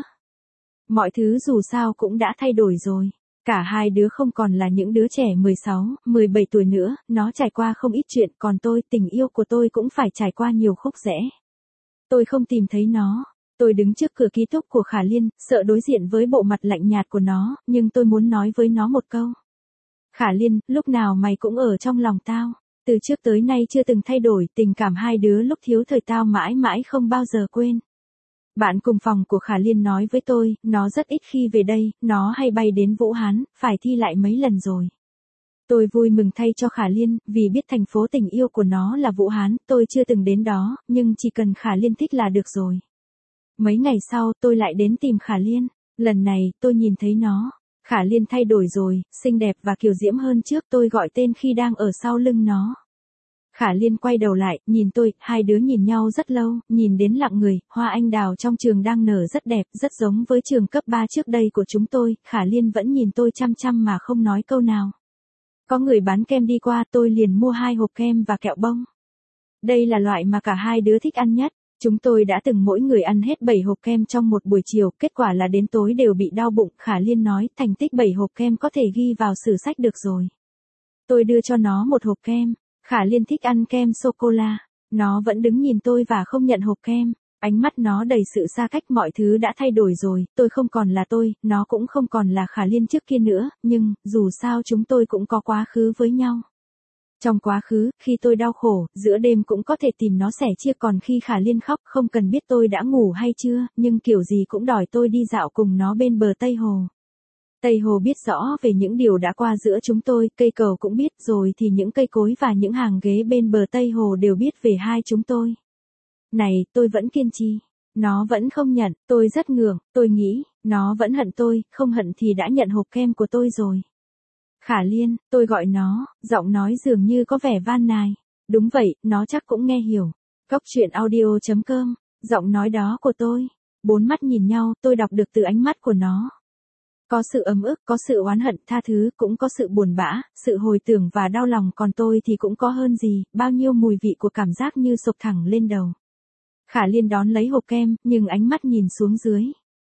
Mọi thứ dù sao cũng đã thay đổi rồi. Cả hai đứa không còn là những đứa trẻ mười sáu, mười bảy tuổi nữa, nó trải qua không ít chuyện, còn tôi, tình yêu của tôi cũng phải trải qua nhiều khúc rẽ. Tôi không tìm thấy nó. Tôi đứng trước cửa ký túc của Khả Liên, sợ đối diện với bộ mặt lạnh nhạt của nó, nhưng tôi muốn nói với nó một câu. Khả Liên, lúc nào mày cũng ở trong lòng tao. Từ trước tới nay chưa từng thay đổi, tình cảm hai đứa lúc thiếu thời tao mãi mãi không bao giờ quên. Bạn cùng phòng của Khả Liên nói với tôi, nó rất ít khi về đây, nó hay bay đến Vũ Hán, phải thi lại mấy lần rồi. Tôi vui mừng thay cho Khả Liên, vì biết thành phố tình yêu của nó là Vũ Hán, tôi chưa từng đến đó, nhưng chỉ cần Khả Liên thích là được rồi. Mấy ngày sau, tôi lại đến tìm Khả Liên. Lần này, tôi nhìn thấy nó. Khả Liên thay đổi rồi, xinh đẹp và kiều diễm hơn trước, tôi gọi tên khi đang ở sau lưng nó. Khả Liên quay đầu lại, nhìn tôi, hai đứa nhìn nhau rất lâu, nhìn đến lặng người, hoa anh đào trong trường đang nở rất đẹp, rất giống với trường cấp ba trước đây của chúng tôi, Khả Liên vẫn nhìn tôi chăm chăm mà không nói câu nào. Có người bán kem đi qua, tôi liền mua hai hộp kem và kẹo bông. Đây là loại mà cả hai đứa thích ăn nhất. Chúng tôi đã từng mỗi người ăn hết bảy hộp kem trong một buổi chiều, kết quả là đến tối đều bị đau bụng. Khả Liên nói, thành tích bảy hộp kem có thể ghi vào sử sách được rồi. Tôi đưa cho nó một hộp kem. Khả Liên thích ăn kem sô-cô-la. Nó vẫn đứng nhìn tôi và không nhận hộp kem. Ánh mắt nó đầy sự xa cách, mọi thứ đã thay đổi rồi, tôi không còn là tôi, nó cũng không còn là Khả Liên trước kia nữa, nhưng, dù sao chúng tôi cũng có quá khứ với nhau. Trong quá khứ, khi tôi đau khổ, giữa đêm cũng có thể tìm nó sẻ chia, còn khi Khả Liên khóc không cần biết tôi đã ngủ hay chưa, nhưng kiểu gì cũng đòi tôi đi dạo cùng nó bên bờ Tây Hồ. Tây Hồ biết rõ về những điều đã qua giữa chúng tôi, cây cầu cũng biết, rồi thì những cây cối và những hàng ghế bên bờ Tây Hồ đều biết về hai chúng tôi. Này, tôi vẫn kiên trì. Nó vẫn không nhận, tôi rất ngượng, tôi nghĩ, nó vẫn hận tôi, không hận thì đã nhận hộp kem của tôi rồi. Khả Liên, tôi gọi nó, giọng nói dường như có vẻ van nài. Đúng vậy, nó chắc cũng nghe hiểu. Góc truyện audio chấm com, giọng nói đó của tôi. Bốn mắt nhìn nhau, tôi đọc được từ ánh mắt của nó. Có sự ấm ức, có sự oán hận, tha thứ, cũng có sự buồn bã, sự hồi tưởng và đau lòng, còn tôi thì cũng có hơn gì, bao nhiêu mùi vị của cảm giác như sộc thẳng lên đầu. Khả Liên đón lấy hộp kem, nhưng ánh mắt nhìn xuống dưới.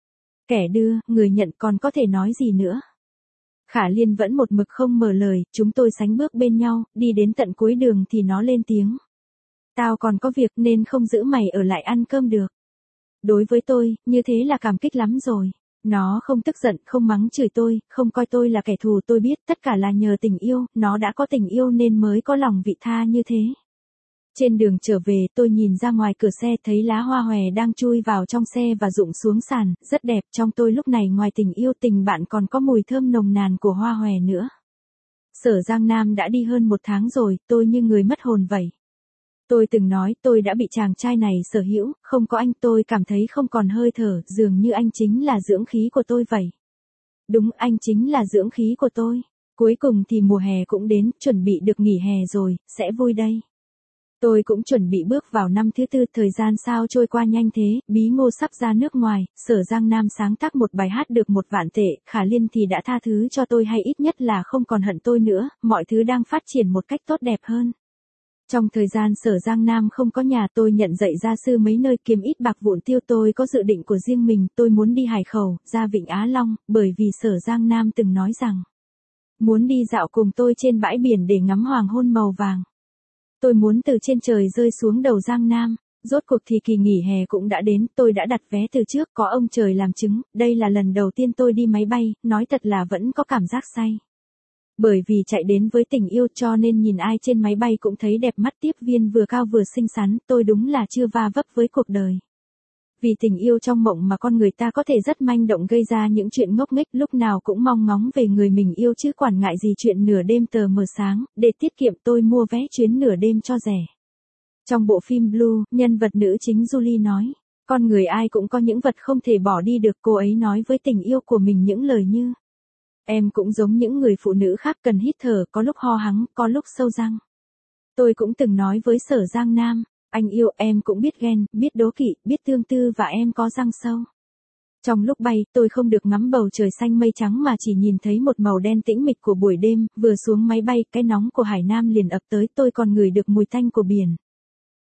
Kẻ đưa, người nhận còn có thể nói gì nữa. Khả Liên vẫn một mực không mở lời, chúng tôi sánh bước bên nhau, đi đến tận cuối đường thì nó lên tiếng. Tao còn có việc nên không giữ mày ở lại ăn cơm được. Đối với tôi, như thế là cảm kích lắm rồi. Nó không tức giận, không mắng chửi tôi, không coi tôi là kẻ thù, tôi biết tất cả là nhờ tình yêu, nó đã có tình yêu nên mới có lòng vị tha như thế. Trên đường trở về, tôi nhìn ra ngoài cửa xe thấy lá hoa hòe đang chui vào trong xe và rụng xuống sàn, rất đẹp. Trong tôi lúc này ngoài tình yêu tình bạn còn có mùi thơm nồng nàn của hoa hòe nữa. Sở Giang Nam đã đi hơn một tháng rồi, tôi như người mất hồn vậy. Tôi từng nói tôi đã bị chàng trai này sở hữu, không có anh tôi cảm thấy không còn hơi thở, dường như anh chính là dưỡng khí của tôi vậy. Đúng, anh chính là dưỡng khí của tôi. Cuối cùng thì mùa hè cũng đến, chuẩn bị được nghỉ hè rồi, sẽ vui đây. Tôi cũng chuẩn bị bước vào năm thứ tư, thời gian sao trôi qua nhanh thế, Bí Ngô sắp ra nước ngoài, Sở Giang Nam sáng tác một bài hát được một vạn tệ, Khả Liên thì đã tha thứ cho tôi hay ít nhất là không còn hận tôi nữa, mọi thứ đang phát triển một cách tốt đẹp hơn. Trong thời gian Sở Giang Nam không có nhà, tôi nhận dạy gia sư mấy nơi kiếm ít bạc vụn tiêu. Tôi có dự định của riêng mình, tôi muốn đi Hải Khẩu, ra Vịnh Á Long, bởi vì Sở Giang Nam từng nói rằng muốn đi dạo cùng tôi trên bãi biển để ngắm hoàng hôn màu vàng. Tôi muốn từ trên trời rơi xuống đầu Giang Nam. Rốt cuộc thì kỳ nghỉ hè cũng đã đến, tôi đã đặt vé từ trước, có ông trời làm chứng, đây là lần đầu tiên tôi đi máy bay, nói thật là vẫn có cảm giác say. Bởi vì chạy đến với tình yêu cho nên nhìn ai trên máy bay cũng thấy đẹp mắt, tiếp viên vừa cao vừa xinh xắn, tôi đúng là chưa va vấp với cuộc đời. Vì tình yêu trong mộng mà con người ta có thể rất manh động, gây ra những chuyện ngốc nghếch, lúc nào cũng mong ngóng về người mình yêu chứ quản ngại gì chuyện nửa đêm tờ mờ sáng, để tiết kiệm tôi mua vé chuyến nửa đêm cho rẻ. Trong bộ phim Blue, nhân vật nữ chính Julie nói, con người ai cũng có những vật không thể bỏ đi được, cô ấy nói với tình yêu của mình những lời như: em cũng giống những người phụ nữ khác cần hít thở, có lúc ho hắng, có lúc sâu răng. Tôi cũng từng nói với Sở Giang Nam, anh yêu em cũng biết ghen, biết đố kỵ, biết tương tư và em có răng sâu. Trong lúc bay, tôi không được ngắm bầu trời xanh mây trắng mà chỉ nhìn thấy một màu đen tĩnh mịch của buổi đêm, vừa xuống máy bay, cái nóng của Hải Nam liền ập tới, tôi còn ngửi được mùi tanh của biển.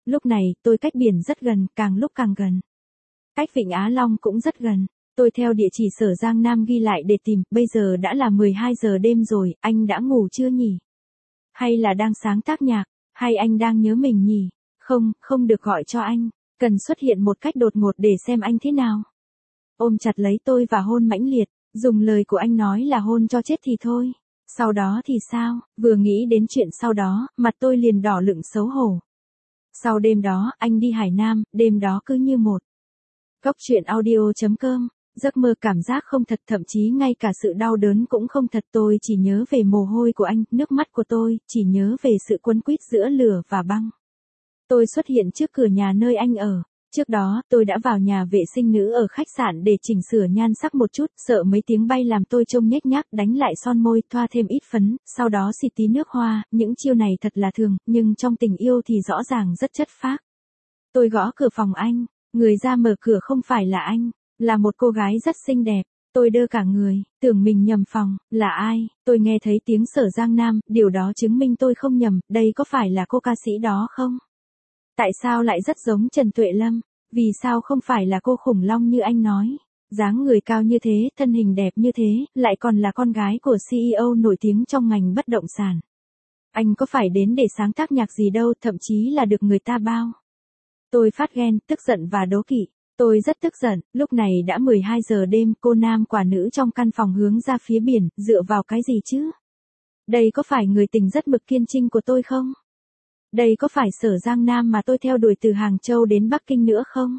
Lúc này, tôi cách biển rất gần, càng lúc càng gần. Cách Vịnh Á Long cũng rất gần. Tôi theo địa chỉ Sở Giang Nam ghi lại để tìm, bây giờ đã là mười hai giờ đêm rồi, anh đã ngủ chưa nhỉ? Hay là đang sáng tác nhạc, hay anh đang nhớ mình nhỉ? Không, không được gọi cho anh, cần xuất hiện một cách đột ngột để xem anh thế nào. Ôm chặt lấy tôi và hôn mãnh liệt, dùng lời của anh nói là hôn cho chết thì thôi. Sau đó thì sao? Vừa nghĩ đến chuyện sau đó, mặt tôi liền đỏ lựng xấu hổ. Sau đêm đó, anh đi Hải Nam, đêm đó cứ như một. Góc truyện audio chấm com, giấc mơ cảm giác không thật, thậm chí ngay cả sự đau đớn cũng không thật. Tôi chỉ nhớ về mồ hôi của anh, nước mắt của tôi, chỉ nhớ về sự quấn quýt giữa lửa và băng. Tôi xuất hiện trước cửa nhà nơi anh ở. Trước đó, tôi đã vào nhà vệ sinh nữ ở khách sạn để chỉnh sửa nhan sắc một chút, sợ mấy tiếng bay làm tôi trông nhếch nhác, đánh lại son môi, thoa thêm ít phấn, sau đó xịt tí nước hoa, những chiêu này thật là thường, nhưng trong tình yêu thì rõ ràng rất chất phác. Tôi gõ cửa phòng anh, người ra mở cửa không phải là anh, là một cô gái rất xinh đẹp. Tôi đơ cả người, tưởng mình nhầm phòng, là ai? Tôi nghe thấy tiếng Sở Giang Nam, điều đó chứng minh tôi không nhầm, đây có phải là cô ca sĩ đó không? Tại sao lại rất giống Trần Tuệ Lâm? Vì sao không phải là cô khủng long như anh nói? Dáng người cao như thế, thân hình đẹp như thế, lại còn là con gái của xê e ô nổi tiếng trong ngành bất động sản. Anh có phải đến để sáng tác nhạc gì đâu, thậm chí là được người ta bao. Tôi phát ghen, tức giận và đố kỵ. Tôi rất tức giận, lúc này đã mười hai giờ đêm, cô nam quả nữ trong căn phòng hướng ra phía biển, dựa vào cái gì chứ? Đây có phải người tình rất mực kiên trinh của tôi không? Đây có phải Sở Giang Nam mà tôi theo đuổi từ Hàng Châu đến Bắc Kinh nữa không?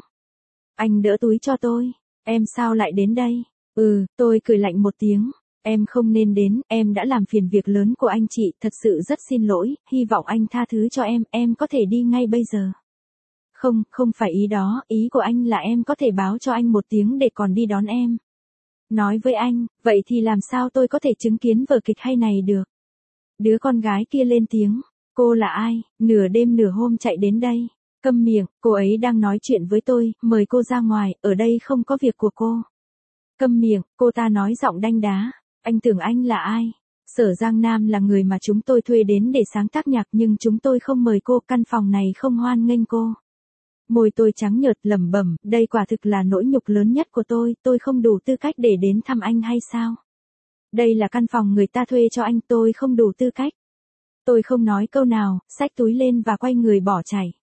Anh đỡ túi cho tôi. Em sao lại đến đây? Ừ, tôi cười lạnh một tiếng. Em không nên đến, em đã làm phiền việc lớn của anh chị, thật sự rất xin lỗi, hy vọng anh tha thứ cho em, em có thể đi ngay bây giờ. Không, không phải ý đó, ý của anh là em có thể báo cho anh một tiếng để còn đi đón em. Nói với anh, vậy thì làm sao tôi có thể chứng kiến vở kịch hay này được? Đứa con gái kia lên tiếng. Cô là ai, nửa đêm nửa hôm chạy đến đây? Câm miệng, cô ấy đang nói chuyện với tôi, mời cô ra ngoài, ở đây không có việc của cô. Câm miệng, cô ta nói giọng đanh đá. Anh tưởng anh là ai? Sở Giang Nam là người mà chúng tôi thuê đến để sáng tác nhạc nhưng chúng tôi không mời cô, căn phòng này không hoan nghênh cô. Môi tôi trắng nhợt lẩm bẩm, đây quả thực là nỗi nhục lớn nhất của tôi, tôi không đủ tư cách để đến thăm anh hay sao? Đây là căn phòng người ta thuê cho anh, tôi không đủ tư cách. Tôi không nói câu nào, xách túi lên và quay người bỏ chạy.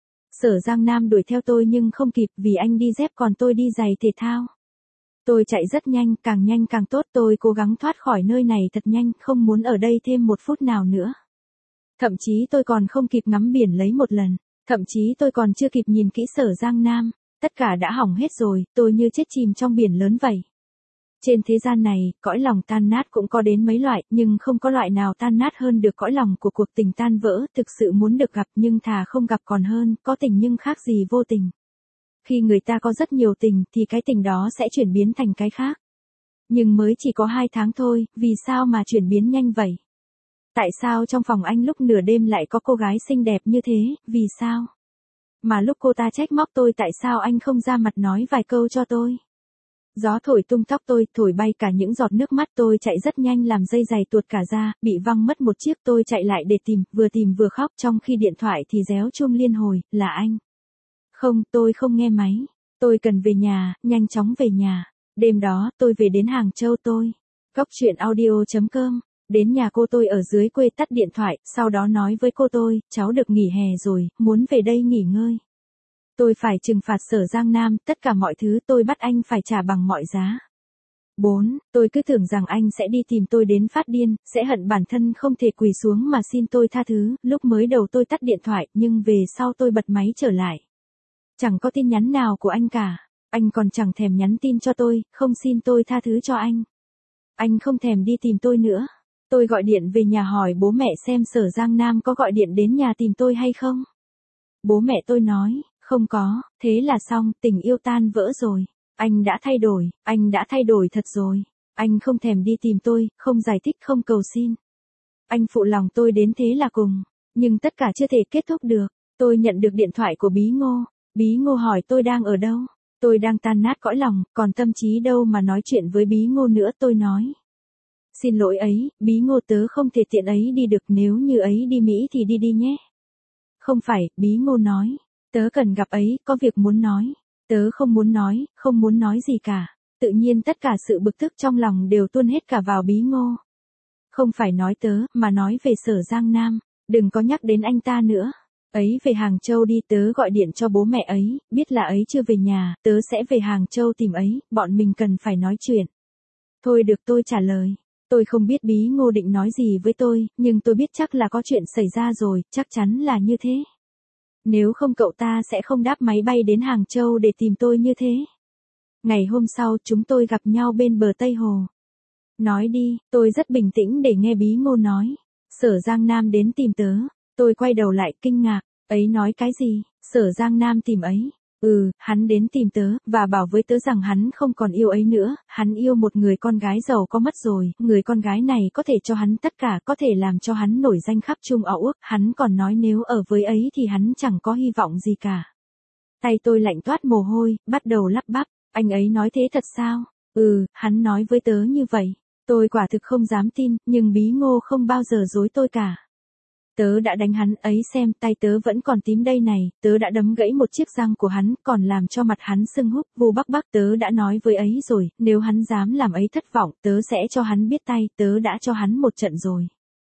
Sở Giang Nam đuổi theo tôi nhưng không kịp vì anh đi dép còn tôi đi giày thể thao. Tôi chạy rất nhanh, càng nhanh càng tốt, tôi cố gắng thoát khỏi nơi này thật nhanh, không muốn ở đây thêm một phút nào nữa. Thậm chí tôi còn không kịp ngắm biển lấy một lần, thậm chí tôi còn chưa kịp nhìn kỹ Sở Giang Nam, tất cả đã hỏng hết rồi, tôi như chết chìm trong biển lớn vậy. Trên thế gian này, cõi lòng tan nát cũng có đến mấy loại, nhưng không có loại nào tan nát hơn được cõi lòng của cuộc tình tan vỡ, thực sự muốn được gặp nhưng thà không gặp còn hơn, có tình nhưng khác gì vô tình. Khi người ta có rất nhiều tình thì cái tình đó sẽ chuyển biến thành cái khác. Nhưng mới chỉ có hai tháng thôi, vì sao mà chuyển biến nhanh vậy? Tại sao trong phòng anh lúc nửa đêm lại có cô gái xinh đẹp như thế, vì sao? Mà lúc cô ta trách móc tôi tại sao anh không ra mặt nói vài câu cho tôi? Gió thổi tung tóc tôi, thổi bay cả những giọt nước mắt, tôi chạy rất nhanh làm dây giày tuột cả ra, bị văng mất một chiếc, tôi chạy lại để tìm, vừa tìm vừa khóc, trong khi điện thoại thì réo chuông liên hồi, là anh. Không, tôi không nghe máy. Tôi cần về nhà, nhanh chóng về nhà. Đêm đó, tôi về đến Hàng Châu tôi. Góc truyện audio chấm com. Đến nhà cô tôi ở dưới quê tắt điện thoại, sau đó nói với cô tôi, cháu được nghỉ hè rồi, muốn về đây nghỉ ngơi. Tôi phải trừng phạt Sở Giang Nam, tất cả mọi thứ tôi bắt anh phải trả bằng mọi giá. bốn. Tôi cứ tưởng rằng anh sẽ đi tìm tôi đến phát điên, sẽ hận bản thân không thể quỳ xuống mà xin tôi tha thứ, lúc mới đầu tôi tắt điện thoại, nhưng về sau tôi bật máy trở lại. Chẳng có tin nhắn nào của anh cả, anh còn chẳng thèm nhắn tin cho tôi, không xin tôi tha thứ cho anh. Anh không thèm đi tìm tôi nữa. Tôi gọi điện về nhà hỏi bố mẹ xem Sở Giang Nam có gọi điện đến nhà tìm tôi hay không. Bố mẹ tôi nói, không có, thế là xong, tình yêu tan vỡ rồi. Anh đã thay đổi, anh đã thay đổi thật rồi. Anh không thèm đi tìm tôi, không giải thích, không cầu xin. Anh phụ lòng tôi đến thế là cùng. Nhưng tất cả chưa thể kết thúc được. Tôi nhận được điện thoại của Bí Ngô. Bí Ngô hỏi tôi đang ở đâu. Tôi đang tan nát cõi lòng, còn tâm trí đâu mà nói chuyện với Bí Ngô nữa, tôi nói. Xin lỗi ấy, Bí Ngô tớ không thể tiện ấy đi được, nếu như ấy đi Mỹ thì đi đi nhé. Không phải, Bí Ngô nói, Tớ cần gặp ấy, có việc muốn nói. Tớ không muốn nói, không muốn nói gì cả. Tự nhiên tất cả sự bực tức trong lòng đều tuôn hết cả vào Bí Ngô. Không phải nói tớ, mà nói về Sở Giang Nam. Đừng có nhắc đến anh ta nữa. Ấy về Hàng Châu đi, tớ gọi điện cho bố mẹ ấy, biết là ấy chưa về nhà, tớ sẽ về Hàng Châu tìm ấy, bọn mình cần phải nói chuyện. Thôi được, tôi trả lời. Tôi không biết Bí Ngô định nói gì với tôi, nhưng tôi biết chắc là có chuyện xảy ra rồi, chắc chắn là như thế. Nếu không cậu ta sẽ không đáp máy bay đến Hàng Châu để tìm tôi như thế. Ngày hôm sau chúng tôi gặp nhau bên bờ Tây Hồ. Nói đi, tôi rất bình tĩnh để nghe Bí Ngô nói. Sở Giang Nam đến tìm tớ. Tôi quay đầu lại kinh ngạc. Ấy nói cái gì? Sở Giang Nam tìm ấy. Ừ, hắn đến tìm tớ, và bảo với tớ rằng hắn không còn yêu ấy nữa, hắn yêu một người con gái giàu có mất rồi, người con gái này có thể cho hắn tất cả, có thể làm cho hắn nổi danh khắp Trung Âu Ước, hắn còn nói nếu ở với ấy thì hắn chẳng có hy vọng gì cả. Tay tôi lạnh toát mồ hôi, bắt đầu lắp bắp, anh ấy nói thế thật sao? Ừ, hắn nói với tớ như vậy. Tôi quả thực không dám tin, nhưng Bí Ngô không bao giờ dối tôi cả. Tớ đã đánh hắn ấy xem, tay tớ vẫn còn tím đây này, tớ đã đấm gãy một chiếc răng của hắn, còn làm cho mặt hắn sưng húp, Vu Bắc Bắc tớ đã nói với ấy rồi, nếu hắn dám làm ấy thất vọng, tớ sẽ cho hắn biết tay, tớ đã cho hắn một trận rồi.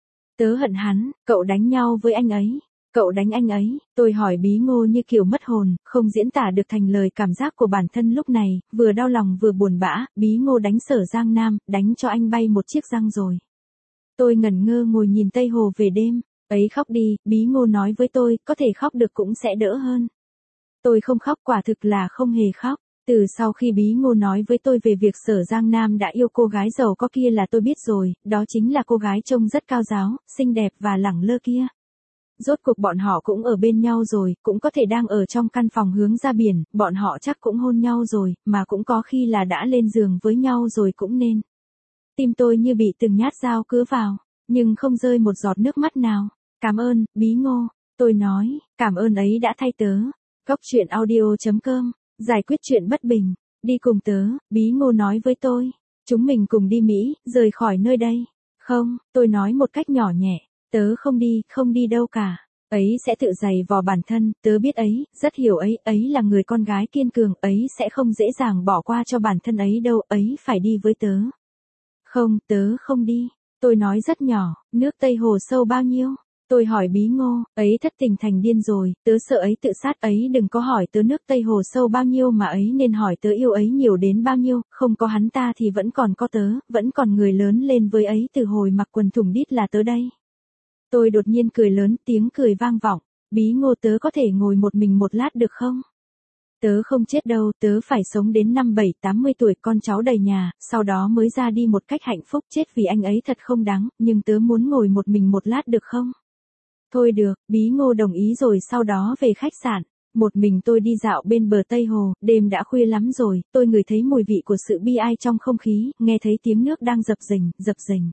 Tớ hận hắn, cậu đánh nhau với anh ấy. Cậu đánh anh ấy, tôi hỏi Bí Ngô như kiểu mất hồn, không diễn tả được thành lời cảm giác của bản thân lúc này, vừa đau lòng vừa buồn bã, Bí Ngô đánh Sở Giang Nam, đánh cho anh bay một chiếc răng rồi. Tôi ngẩn ngơ ngồi nhìn Tây Hồ về đêm. Ấy khóc đi, Bí Ngô nói với tôi, có thể khóc được cũng sẽ đỡ hơn. Tôi không khóc, quả thực là không hề khóc. Từ sau khi Bí Ngô nói với tôi về việc Sở Giang Nam đã yêu cô gái giàu có kia là tôi biết rồi, đó chính là cô gái trông rất cao giáo, xinh đẹp và lẳng lơ kia. Rốt cuộc bọn họ cũng ở bên nhau rồi, cũng có thể đang ở trong căn phòng hướng ra biển, bọn họ chắc cũng hôn nhau rồi, mà cũng có khi là đã lên giường với nhau rồi cũng nên. Tim tôi như bị từng nhát dao cứa vào, nhưng không rơi một giọt nước mắt nào. Cảm ơn, Bí Ngô, tôi nói, cảm ơn ấy đã thay tớ. Góc truyện audio chấm com, giải quyết chuyện bất bình, đi cùng tớ, Bí Ngô nói với tôi. Chúng mình cùng đi Mỹ, rời khỏi nơi đây. Không, tôi nói một cách nhỏ nhẹ, tớ không đi, không đi đâu cả. Ấy sẽ tự giày vò bản thân, tớ biết ấy, rất hiểu ấy, ấy là người con gái kiên cường, ấy sẽ không dễ dàng bỏ qua cho bản thân ấy đâu, ấy phải đi với tớ. Không, tớ không đi. Tôi nói rất nhỏ, nước Tây Hồ sâu bao nhiêu? Tôi hỏi Bí Ngô, ấy thất tình thành điên rồi, tớ sợ ấy tự sát, ấy đừng có hỏi tớ nước Tây Hồ sâu bao nhiêu mà ấy nên hỏi tớ yêu ấy nhiều đến bao nhiêu, không có hắn ta thì vẫn còn có tớ, vẫn còn người lớn lên với ấy từ hồi mặc quần thủng đít là tớ đây. Tôi đột nhiên cười lớn, tiếng cười vang vọng, Bí Ngô tớ có thể ngồi một mình một lát được không? Tớ không chết đâu, tớ phải sống đến năm bảy tám mươi tuổi con cháu đầy nhà, sau đó mới ra đi một cách hạnh phúc, chết vì anh ấy thật không đáng, nhưng tớ muốn ngồi một mình một lát được không? Thôi được, Bí Ngô đồng ý rồi sau đó về khách sạn. Một mình tôi đi dạo bên bờ Tây Hồ, đêm đã khuya lắm rồi, tôi ngửi thấy mùi vị của sự bi ai trong không khí, nghe thấy tiếng nước đang dập dềnh, dập dềnh.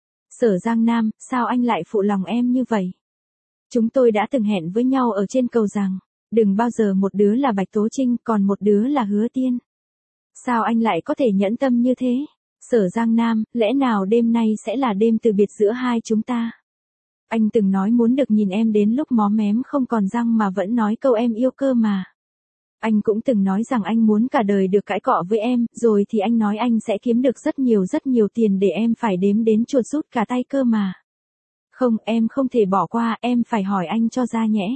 Sở Giang Nam, sao anh lại phụ lòng em như vậy? Chúng tôi đã từng hẹn với nhau ở trên cầu rằng, đừng bao giờ một đứa là Bạch Tố Trinh, còn một đứa là Hứa Tiên. Sao anh lại có thể nhẫn tâm như thế? Sở Giang Nam, lẽ nào đêm nay sẽ là đêm từ biệt giữa hai chúng ta? Anh từng nói muốn được nhìn em đến lúc móm mém không còn răng mà vẫn nói câu em yêu cơ mà. Anh cũng từng nói rằng anh muốn cả đời được cãi cọ với em, rồi thì anh nói anh sẽ kiếm được rất nhiều rất nhiều tiền để em phải đếm đến chuột rút cả tay cơ mà. Không, em không thể bỏ qua, em phải hỏi anh cho ra nhẽ.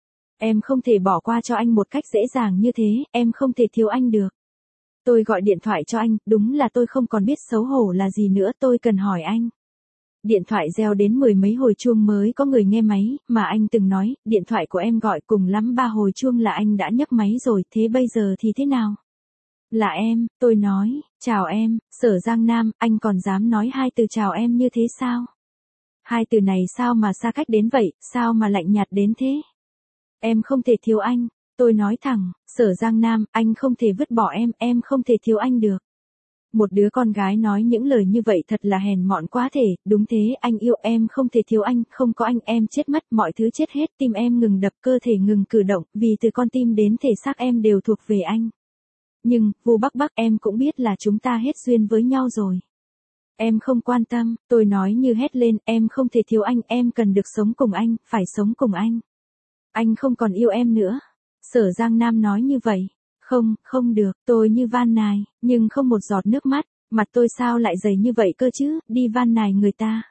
Em không thể bỏ qua cho anh một cách dễ dàng như thế, em không thể thiếu anh được. Tôi gọi điện thoại cho anh, đúng là tôi không còn biết xấu hổ là gì nữa, tôi cần hỏi anh. Điện thoại reo đến mười mấy hồi chuông mới có người nghe máy, mà anh từng nói, điện thoại của em gọi cùng lắm ba hồi chuông là anh đã nhấc máy rồi, thế bây giờ thì thế nào? Là em, tôi nói, chào em, Sở Giang Nam, anh còn dám nói hai từ chào em như thế sao? Hai từ này sao mà xa cách đến vậy, sao mà lạnh nhạt đến thế? Em không thể thiếu anh, tôi nói thẳng, Sở Giang Nam, anh không thể vứt bỏ em, em không thể thiếu anh được. Một đứa con gái nói những lời như vậy thật là hèn mọn quá thể, đúng thế, anh yêu em không thể thiếu anh, không có anh em chết mất, mọi thứ chết hết, tim em ngừng đập, cơ thể ngừng cử động, vì từ con tim đến thể xác em đều thuộc về anh. Nhưng, Vu Bắc Bắc, em cũng biết là chúng ta hết duyên với nhau rồi. Em không quan tâm, tôi nói như hét lên, em không thể thiếu anh, em cần được sống cùng anh, phải sống cùng anh. Anh không còn yêu em nữa. Sở Giang Nam nói như vậy. Không, không được, tôi như van nài, nhưng không một giọt nước mắt, mặt tôi sao lại dày như vậy cơ chứ, đi van nài người ta.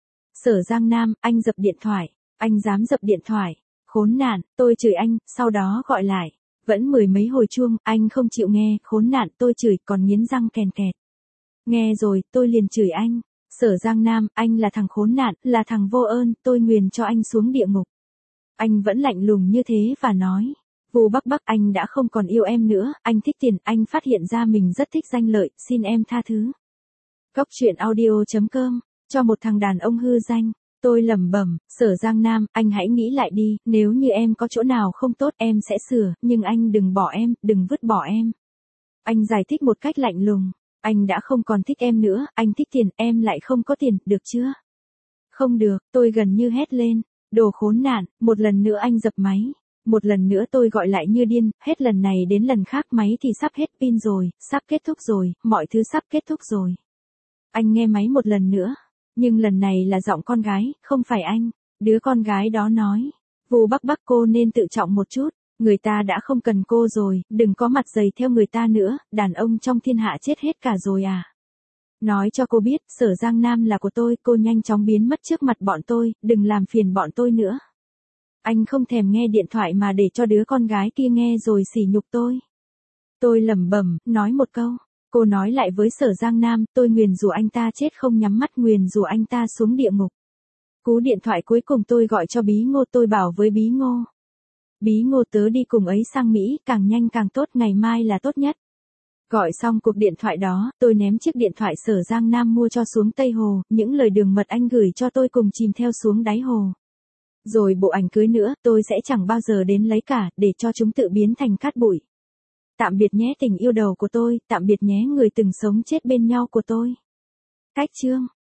Sở Giang Nam, anh dập điện thoại, anh dám dập điện thoại, khốn nạn, tôi chửi anh, sau đó gọi lại, vẫn mười mấy hồi chuông, anh không chịu nghe, khốn nạn, tôi chửi, còn nghiến răng kèn kẹt. Nghe rồi, tôi liền chửi anh, Sở Giang Nam, anh là thằng khốn nạn, là thằng vô ơn, tôi nguyền cho anh xuống địa ngục. Anh vẫn lạnh lùng như thế và nói, Vu Bắc Bắc, anh đã không còn yêu em nữa, anh thích tiền, anh phát hiện ra mình rất thích danh lợi, xin em tha thứ. Góc truyện audio chấm com, cho một thằng đàn ông hư danh, tôi lẩm bẩm, Sở Giang Nam, anh hãy nghĩ lại đi, nếu như em có chỗ nào không tốt em sẽ sửa, nhưng anh đừng bỏ em, đừng vứt bỏ em. Anh giải thích một cách lạnh lùng, anh đã không còn thích em nữa, anh thích tiền, em lại không có tiền, được chưa? Không được, tôi gần như hét lên, đồ khốn nạn, một lần nữa anh dập máy. Một lần nữa tôi gọi lại như điên, hết lần này đến lần khác máy thì sắp hết pin rồi, sắp kết thúc rồi, mọi thứ sắp kết thúc rồi. Anh nghe máy một lần nữa, nhưng lần này là giọng con gái, không phải anh. Đứa con gái đó nói, Vu Bắc Bắc, cô nên tự trọng một chút, người ta đã không cần cô rồi, đừng có mặt dày theo người ta nữa, đàn ông trong thiên hạ chết hết cả rồi à. Nói cho cô biết, Sở Giang Nam là của tôi, cô nhanh chóng biến mất trước mặt bọn tôi, đừng làm phiền bọn tôi nữa. Anh không thèm nghe điện thoại mà để cho đứa con gái kia nghe rồi sỉ nhục tôi. Tôi lẩm bẩm, nói một câu. Cô nói lại với Sở Giang Nam, tôi nguyền rủa anh ta chết không nhắm mắt, nguyền rủa anh ta xuống địa ngục. Cú điện thoại cuối cùng tôi gọi cho Bí Ngô, tôi bảo với Bí Ngô. Bí Ngô, tớ đi cùng ấy sang Mỹ, càng nhanh càng tốt, ngày mai là tốt nhất. Gọi xong cuộc điện thoại đó, tôi ném chiếc điện thoại Sở Giang Nam mua cho xuống Tây Hồ, những lời đường mật anh gửi cho tôi cùng chìm theo xuống đáy hồ. Rồi bộ ảnh cưới nữa, tôi sẽ chẳng bao giờ đến lấy cả, để cho chúng tự biến thành cát bụi. Tạm biệt nhé tình yêu đầu của tôi, tạm biệt nhé người từng sống chết bên nhau của tôi. Cách chương